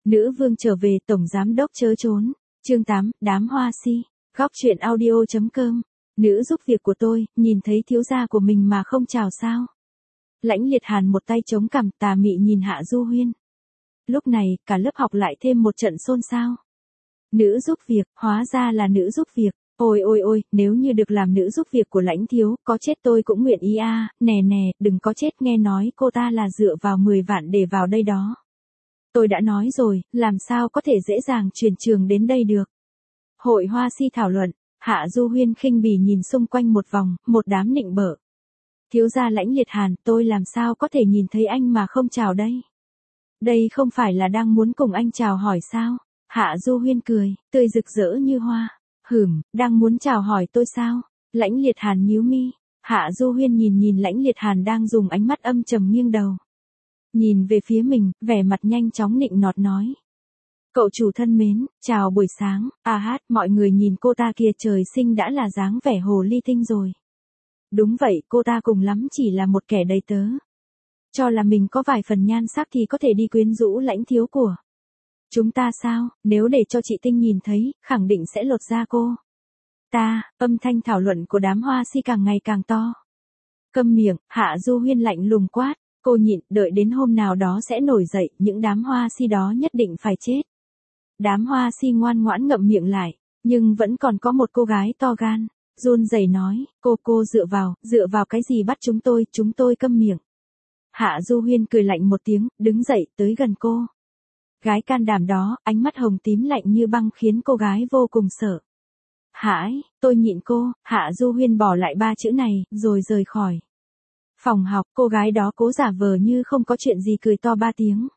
Nữ vương trở về, tổng giám đốc chớ trốn. Chương 8, đám hoa si. Góc truyện audio.com. Nữ giúp việc của tôi, nhìn thấy thiếu gia của mình mà không chào sao. Lãnh Liệt Hàn một tay chống cằm, tà mị nhìn Hạ Du Huyên. Lúc này, cả lớp học lại thêm một trận xôn xao. Nữ giúp việc, hóa ra là nữ giúp việc. Ôi ôi ôi, nếu như được làm nữ giúp việc của Lãnh thiếu, có chết tôi cũng nguyện ý a. Nè nè, đừng có chết, nghe nói cô ta là dựa vào 10 vạn để vào đây đó. Tôi đã nói rồi, làm sao có thể dễ dàng chuyển trường đến đây được. Hội hoa si thảo luận, Hạ Du Huyên khinh bỉ nhìn xung quanh một vòng, một đám nịnh bợ. Thiếu gia Lãnh Liệt Hàn, tôi làm sao có thể nhìn thấy anh mà không chào đây? Đây không phải là đang muốn cùng anh chào hỏi sao? Hạ Du Huyên cười, tươi rực rỡ như hoa. Đang muốn chào hỏi tôi sao? Lãnh Liệt Hàn nhíu mi. Hạ Du Huyên nhìn Lãnh Liệt Hàn đang dùng ánh mắt âm trầm nghiêng đầu. Nhìn về phía mình, vẻ mặt nhanh chóng nịnh nọt nói. Cậu chủ thân mến, chào buổi sáng, mọi người nhìn cô ta kia trời sinh đã là dáng vẻ hồ ly tinh rồi. Đúng vậy, cô ta cùng lắm chỉ là một kẻ đầy tớ. Cho là mình có vài phần nhan sắc thì có thể đi quyến rũ Lãnh thiếu của chúng ta sao, nếu để cho chị Tinh nhìn thấy, khẳng định sẽ lột da cô. Âm thanh thảo luận của đám hoa si càng ngày càng to. Câm miệng, Hạ Du Huyên lạnh lùng quát, cô nhịn, đợi đến hôm nào đó sẽ nổi dậy, những đám hoa si đó nhất định phải chết. Đám hoa si ngoan ngoãn ngậm miệng lại, nhưng vẫn còn có một cô gái to gan, run rẩy nói, cô dựa vào cái gì bắt chúng tôi câm miệng. Hạ Du Huyên cười lạnh một tiếng, đứng dậy, tới gần cô. Gái can đảm đó, ánh mắt hồng tím lạnh như băng khiến cô gái vô cùng sợ. Tôi nhịn cô. Hạ Du Huyên bỏ lại 3 chữ này, rồi rời khỏi phòng học. Cô gái đó cố giả vờ như không có chuyện gì cười to 3 tiếng.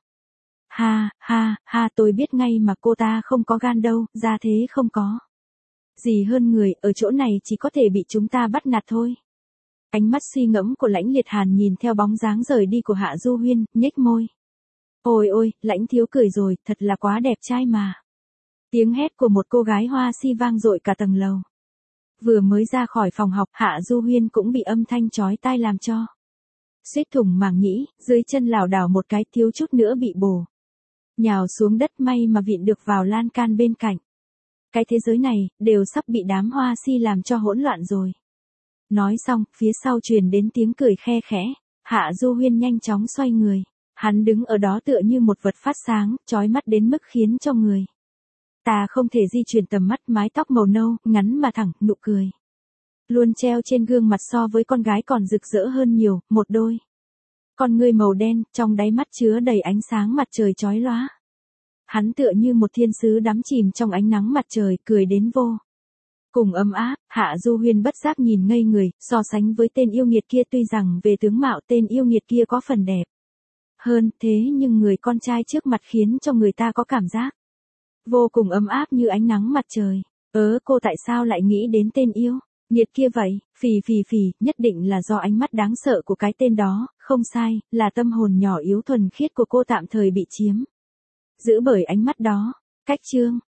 Tôi biết ngay mà cô ta không có gan đâu, ra thế không có gì hơn người, ở chỗ này chỉ có thể bị chúng ta bắt nạt thôi. Ánh mắt suy ngẫm của Lãnh Liệt Hàn nhìn theo bóng dáng rời đi của Hạ Du Huyên, nhếch môi. Ôi, Lãnh thiếu cười rồi, thật là quá đẹp trai mà. Tiếng hét của một cô gái hoa si vang dội cả tầng lầu. Vừa mới ra khỏi phòng học, Hạ Du Huyên cũng bị âm thanh chói tai làm cho suýt thủng màng nhĩ, dưới chân lảo đảo một cái thiếu chút nữa bị bổ nhào xuống đất, may mà vịn được vào lan can bên cạnh. Cái thế giới này, đều sắp bị đám hoa si làm cho hỗn loạn rồi. Nói xong, phía sau truyền đến tiếng cười khe khẽ. Hạ Du Huyên nhanh chóng xoay người. Hắn đứng ở đó tựa như một vật phát sáng, chói mắt đến mức khiến cho người ta không thể di chuyển tầm mắt, mái tóc màu nâu, ngắn mà thẳng, nụ cười luôn treo trên gương mặt so với con gái còn rực rỡ hơn nhiều, một đôi con ngươi màu đen, trong đáy mắt chứa đầy ánh sáng mặt trời chói lóa. Hắn tựa như một thiên sứ đắm chìm trong ánh nắng mặt trời, cười đến vô cùng ấm áp. Hạ Du Huyên bất giác nhìn ngây người, so sánh với tên yêu nghiệt kia, tuy rằng về tướng mạo tên yêu nghiệt kia có phần đẹp hơn, thế nhưng người con trai trước mặt khiến cho người ta có cảm giác vô cùng ấm áp như ánh nắng mặt trời. Cô tại sao lại nghĩ đến tên yêu nghiệt kia vậy? Phì, nhất định là do ánh mắt đáng sợ của cái tên đó, không sai, là tâm hồn nhỏ yếu thuần khiết của cô tạm thời bị chiếm giữ bởi ánh mắt đó. Cách chương